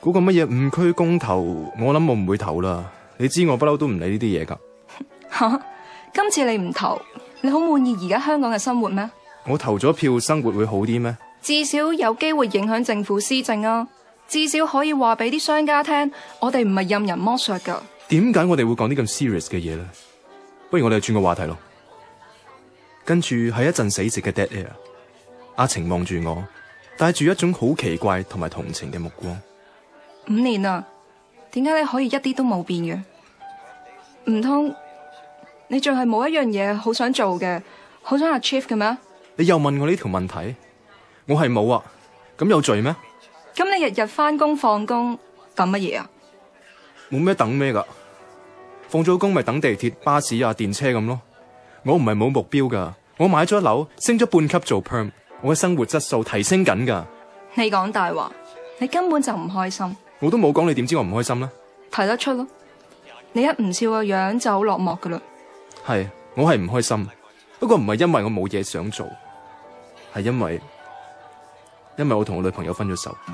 嗰個乜嘢誤區公投，我諗我唔會投啦。你知我不嬲都唔理呢啲嘢噶。 吓，今次你唔投，你好滿意而家香港嘅生活咩？ 我投咗票，生活會好啲咩？ 至少有機會影響政府施政啊！至少可以話俾啲商家聽，我哋唔係任人剝削噶。 點解我哋會講啲咁 serious 嘅嘢咧？不如我哋轉個話題咯。跟住係一陣死寂嘅 dead air。阿晴望住我，帶住一種好奇怪同埋同情嘅目光。 5年啦，點解你可以一啲都冇變嘅？唔通你仲係冇一樣嘢好想做嘅，好想 achieve 嘅咩？ 你又問我呢條問題，我係冇啊。咁有罪咩？ 咁你日日返工放工等乜嘢啊？ 冇咩等咩噶，放咗工咪等地鐵、巴士啊、電車咁咯。我唔係冇目標噶，我買咗樓，升咗半級做 perm， 我嘅生活質素提升緊噶。 你講大話，你根本就唔開心。 我都冇講，你點知我唔開心呢？ 睇得出咯，你一唔笑個樣就好落寞噶啦。 係，我係唔開心，不過唔係因為我冇嘢想做，係因為我同我女朋友分咗手。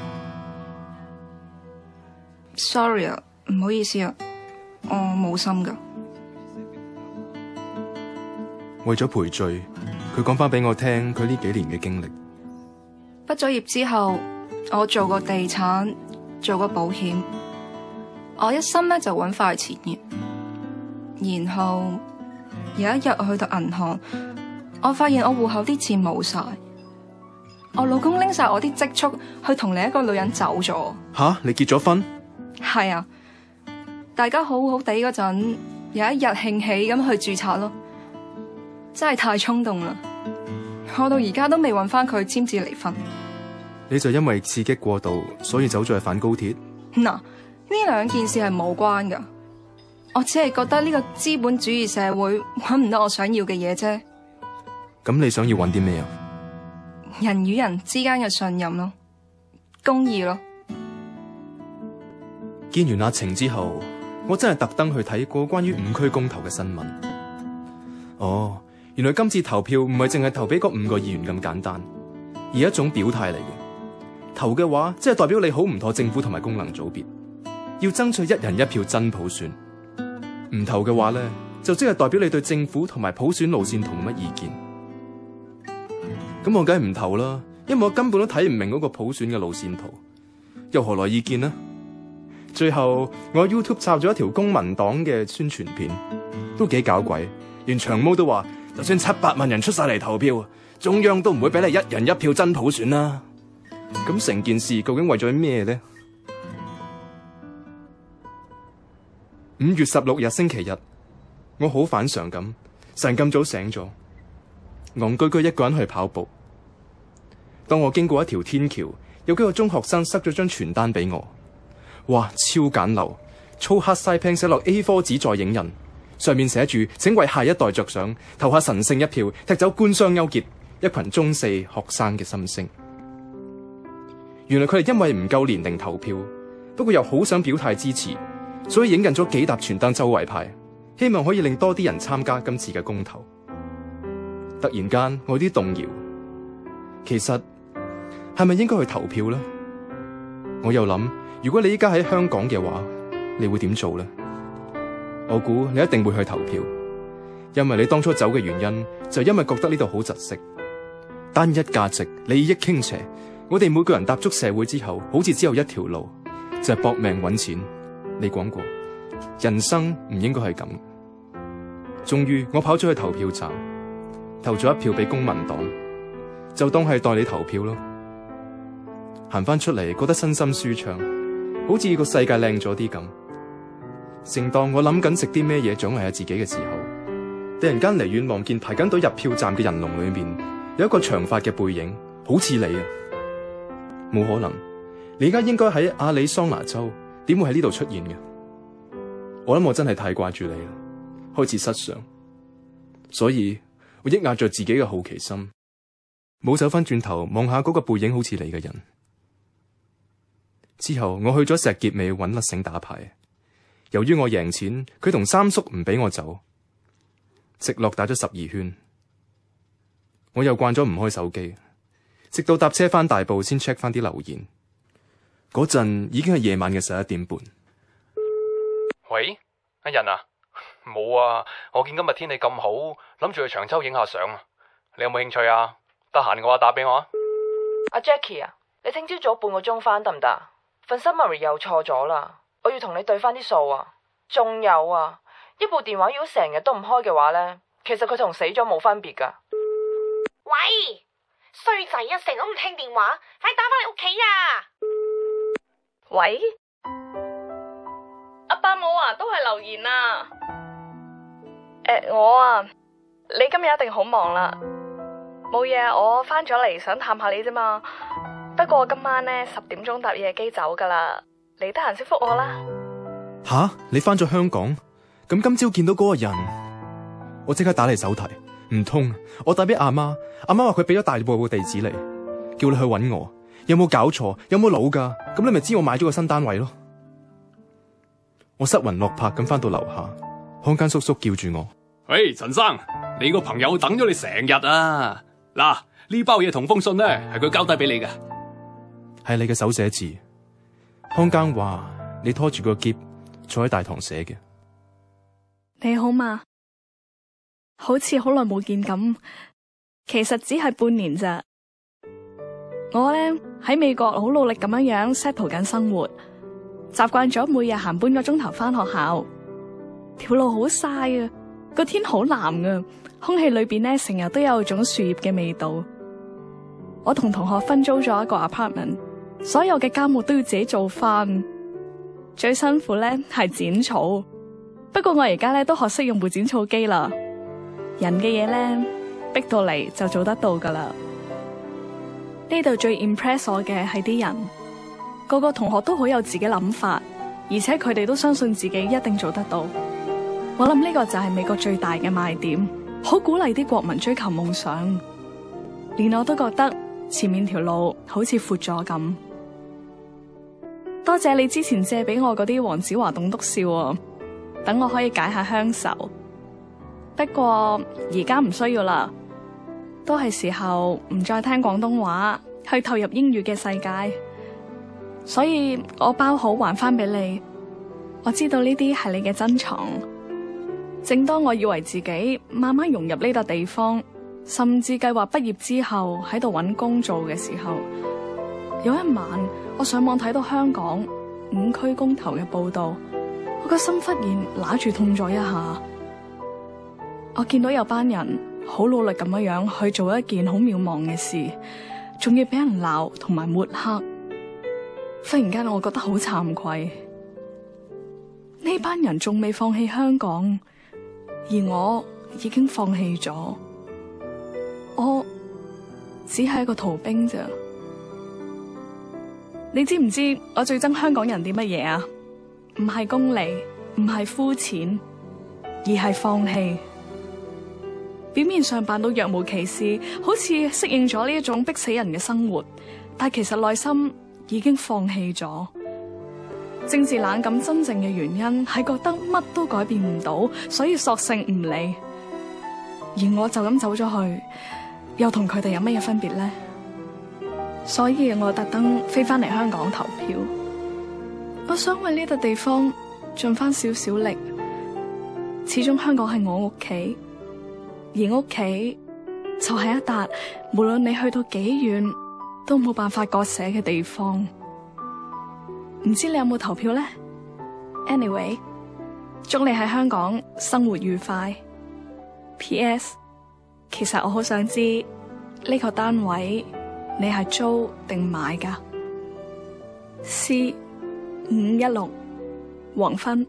Sorry 啊，唔好意思啊，我冇心噶。 為咗賠罪，佢講翻俾我聽佢呢幾年嘅經歷。 畢咗業之後，我做過地產，做過保險，我一心咧就揾快錢嘅。然後有一日我去到銀行，我發現我戶口啲錢冇晒，我老公拎晒我啲積蓄去同另一個女人走咗。 吓？你結咗婚？ 係啊，大家好好地嗰陣，有一日興起咁去註冊咯，真係太衝動啦！我到而家都未揾翻佢簽字離婚。 你就因為刺激過度，所以走咗去反高鐵？ 嗱，呢兩件事係冇關噶，我只係覺得呢個資本主義社會揾唔到我想要嘅嘢啫。 咁你想要揾啲咩啊？ 人與人之間嘅信任咯，公義咯。 見完阿晴之後，我真係特登去睇過關於5區公投嘅新聞。哦，原來今次投票唔係淨係投俾嗰5個議員咁簡單，而係一種表態嚟嘅。投嘅話，即係代表你好唔妥政府同埋功能組別，要爭取一人一票真普選。唔投嘅話咧，就即係代表你對政府同埋普選路線同乜意見。咁我梗係唔投啦，因為我根本都睇唔明嗰個普選嘅路線圖，又何來意見呢？最後我喺 YouTube 插咗一條公民黨嘅宣傳片，都幾搞鬼，連長毛都話，就算700萬人出晒嚟投票，中央都唔會俾你一人一票真普選啦。咁成件事究竟為咗咩呢？5月16日星期日，我好反常咁，晨咁早醒咗，戇居居一個人去跑步。當我經過一條天橋，有幾個中學生塞咗張傳單俾我。哇，超簡陋，粗黑晒拼寫落 A4 紙再影印，上面寫住請為下一代着想，投下神聖一票，踢走官商勾結，一群中四學生嘅心聲。原來佢哋因為唔夠年齡投票，不過又好想表態支持，所以影印咗幾沓傳單周圍派，希望可以令多啲人參加今次嘅公投。突然間我有啲動搖，其實係咪應該去投票呢？我又諗，如果你依家喺香港嘅話，你會點做呢？我估你一定會去投票，因為你當初走嘅原因就因為覺得呢度好窒息，單一價值、利益傾斜。我哋每個人踏足社會之後，好似只有一條路，就係搏命揾錢。你講過，人生唔應該係咁。終於我跑咗去投票站，投咗一票俾公民黨，就當係代你投票咯。行翻出嚟，覺得身心舒暢，好似個世界靚咗啲咁。正當我諗緊食啲咩嘢獎勵下自己嘅時候，突然間離遠望見排緊隊入票站嘅人龍裏面，有一個長髮嘅背影，好似你啊！冇可能，你而家應該喺亞利桑那州，點會喺呢度出現嘅？我諗我真係太掛住你啦，開始失常，所以我抑壓着自己嘅好奇心，冇走翻轉頭望下嗰個背影好似你嘅人。之後我去咗石硤尾揾甩繩打牌，由於我贏錢，佢同三叔唔俾我走，直落打咗12圈。我又慣咗唔開手機，直到搭車翻大埔先 check 翻啲留言， 嗰陣已經係夜晚嘅11點半。 喂，阿仁啊，冇啊，我見今日天氣咁好，諗住去長洲影下相啊，你有冇興趣啊？得閒嘅話打俾我啊。 阿 Jackie 啊，你聽朝早半個鐘返得唔得？份 summary 又錯咗啦，我要同你對翻啲數啊。仲有啊，一部電話如果成日都唔開嘅話呢，其實佢同死咗冇分別噶。 喂，衰仔啊，成日都唔聽電話，快打返嚟屋企啊！ 喂， 阿伯母啊，都係留言啊。 我啊，你今日一定好忙啦。冇嘢，我返咗嚟想探下你啫嘛。不過今晚呢10點鐘搭夜機走噶啦，你得閒先覆我啦。 吓？你返咗香港？咁今朝見到嗰個人，我即刻打你手提。唔通我打俾阿媽，阿媽話佢俾咗大埔嘅地址你，叫你去揾我。有冇搞錯？有冇腦噶？咁你咪知我買咗個新單位咯。我失魂落魄咁返到樓下，看更叔叔叫住我： 喂，陳生，你個朋友等咗你成日啊！嗱，呢包嘢同封信呢，係佢交低俾你嘅， 係你嘅手寫字。看更話你拖住個篋坐喺大堂寫嘅。 你好嘛？好似好耐冇見咁，其實只係半年咋。我呢，喺美國好努力咁樣 settle 緊生活，習慣咗每日行半個鐘頭返學校，條路好曬啊，個天好藍啊，空氣裏邊呢成日都有種樹葉嘅味道。我同同學分租咗一個 apartment， 所有嘅家務都要自己做返，最辛苦呢係剪草。不過我而家呢都學識用部剪草機啦。人嘅嘢呢，逼到嚟就做得到噶啦。呢度最 impress 我嘅係啲人，個個同學都好有自己諗法，而且佢哋都相信自己一定做得到。我諗呢個就係美國最大嘅賣點，好鼓勵啲國民追求夢想。連我都覺得前面條路好似闊咗咁。多謝你之前借俾我嗰啲黃子華棟篤笑啊，等我可以解下鄉愁。不過而家唔需要啦，都係時候唔再聽廣東話，去投入英語嘅世界。所以我包好還翻俾你。我知道呢啲係你嘅珍藏。正當我以為自己慢慢融入呢笪地方，甚至計劃畢業之後喺度揾工做嘅時候，有一晚我上網睇到香港5區公投嘅報道，我個心忽然揦住痛咗一下。我見到有班人好努力咁樣去做一件好渺茫嘅事，仲要俾人鬧同埋抹黑。忽然間我覺得好慚愧，呢班人仲未放棄香港，而我已經放棄咗。我只係一個逃兵咋。你知唔知我最憎香港人啲乜嘢啊？唔係功利，唔係膚淺，而係放棄。表面上扮到若無其事，好似適應咗呢一種逼死人嘅生活，但其實內心已經放棄咗。政治冷感真正嘅原因係覺得乜都改變唔到，所以索性唔理。而我就咁走咗去，又同佢哋有乜嘢分別呢？所以我特登飛翻嚟香港投票，我想為呢笪地方盡翻少少力。始終香港係我屋企。而屋企就係一笪無論你去到幾遠都冇辦法割捨嘅地方。唔知你有冇投票呢？ Anyway， 祝你喺香港生活愉快。PS， 其實我好想知呢個單位你係租定買㗎？C516黃昏。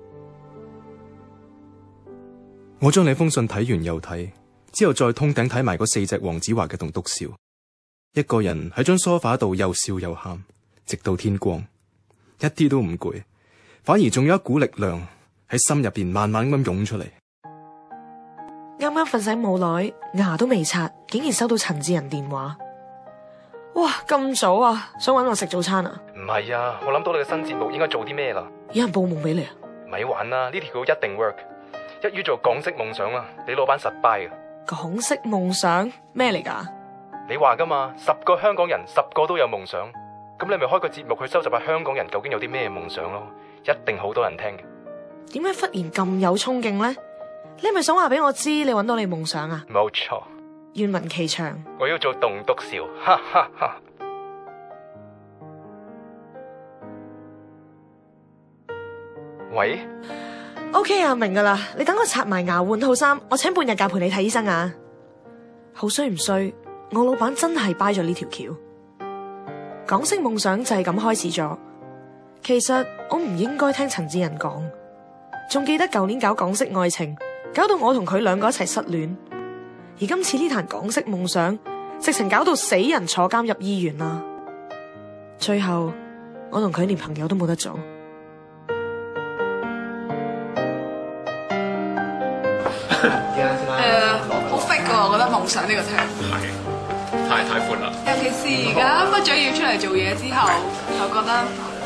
我將你封信睇完又睇，之後再通頂睇埋嗰4隻黃子華嘅棟篤笑，一個人喺張梳化度又笑又喊，直到天光，一啲都唔攰，反而仲有一股力量喺心入邊慢慢咁湧出嚟。 啱啱瞓醒冇耐，牙都未刷，竟然收到陳志仁電話。哇，咁早啊，想搵我食早餐啊？ 唔係啊，我諗到你嘅新節目應該做啲咩啦？ 有人報夢俾你啊？ 咪玩啦，呢條橋一定 work。一於做港式夢想啦，你老闆實 buy 嘅。 港式夢想咩嚟㗎？ 你話㗎嘛，10個香港人10個都有夢想， 咁你咪開個節目去收集下香港人究竟有啲咩夢想咯，一定好多人聽嘅。 點解忽然咁有衝勁呢？你係咪想話俾我知你揾到你夢想啊？ 冇錯， 願聞其詳。 我要做棟篤笑，哈哈哈。喂 OK 啊，明噶啦，你等我刷埋牙換套衫，我請半日假陪你睇醫生啊。好衰唔衰？我老闆真係掰咗呢條橋。港式夢想就係咁開始咗。其實我唔應該聽陳志仁講，仲記得舊年搞港式愛情，搞到我同佢兩個一齊失戀。而今次呢壇港式夢想，直情搞到死人坐監入醫院啦。最後我同佢連朋友都冇得做。 好 fit 噶，我覺得夢想呢個 term 係太闊啦。 尤其是而家畢咗業出嚟做嘢之後，就覺得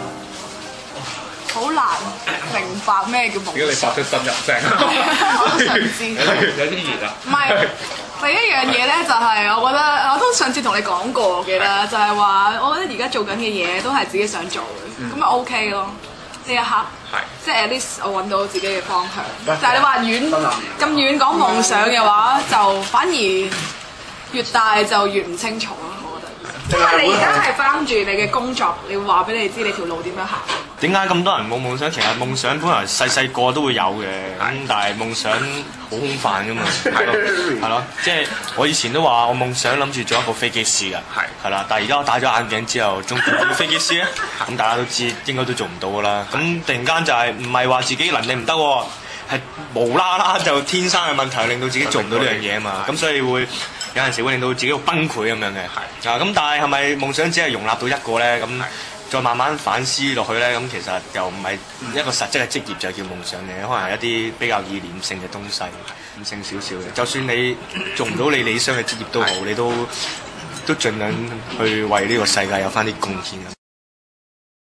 好難明白咩叫夢想。 點解你發出呻吟聲？ 我都想知。 有啲熱啊！ 唔係第一樣嘢咧，就係我覺得我都上次同你講過，我記得就係話，我覺得而家做緊嘅嘢都係自己想做嘅，咁咪 OK 咯。呢一刻，即係 at least 我揾到自己嘅方向。但係你話咁遠講夢想嘅話，就反而越大就越唔清楚咯。我覺得，因為你而家係翻住你嘅工作，你會話俾你知你條路點樣行。 點解咁多人冇夢想？其實夢想本來細個都會有嘅，咁但係夢想好空泛噶嘛，係咯，即係我以前都話我夢想諗住做一個飛機師㗎，係啦，但係而家我戴咗眼鏡之後，仲做飛機師咧，咁大家都知應該都做唔到㗎啦。咁突然間就係唔係話自己能力唔得喎，係無啦啦就天生嘅問題令到自己做唔到呢樣嘢啊嘛，咁所以會有陣時會令到自己崩潰咁樣嘅，咁但係係咪夢想只係容納到一個咧？咁再慢慢反思落去咧，咁其實又唔係一個實質嘅職業就叫夢想嘅，可能係一啲比較意念性嘅東西，理性少少嘅。就算你做唔到你理想嘅職業都好，你都盡量去為呢個世界有翻啲貢獻。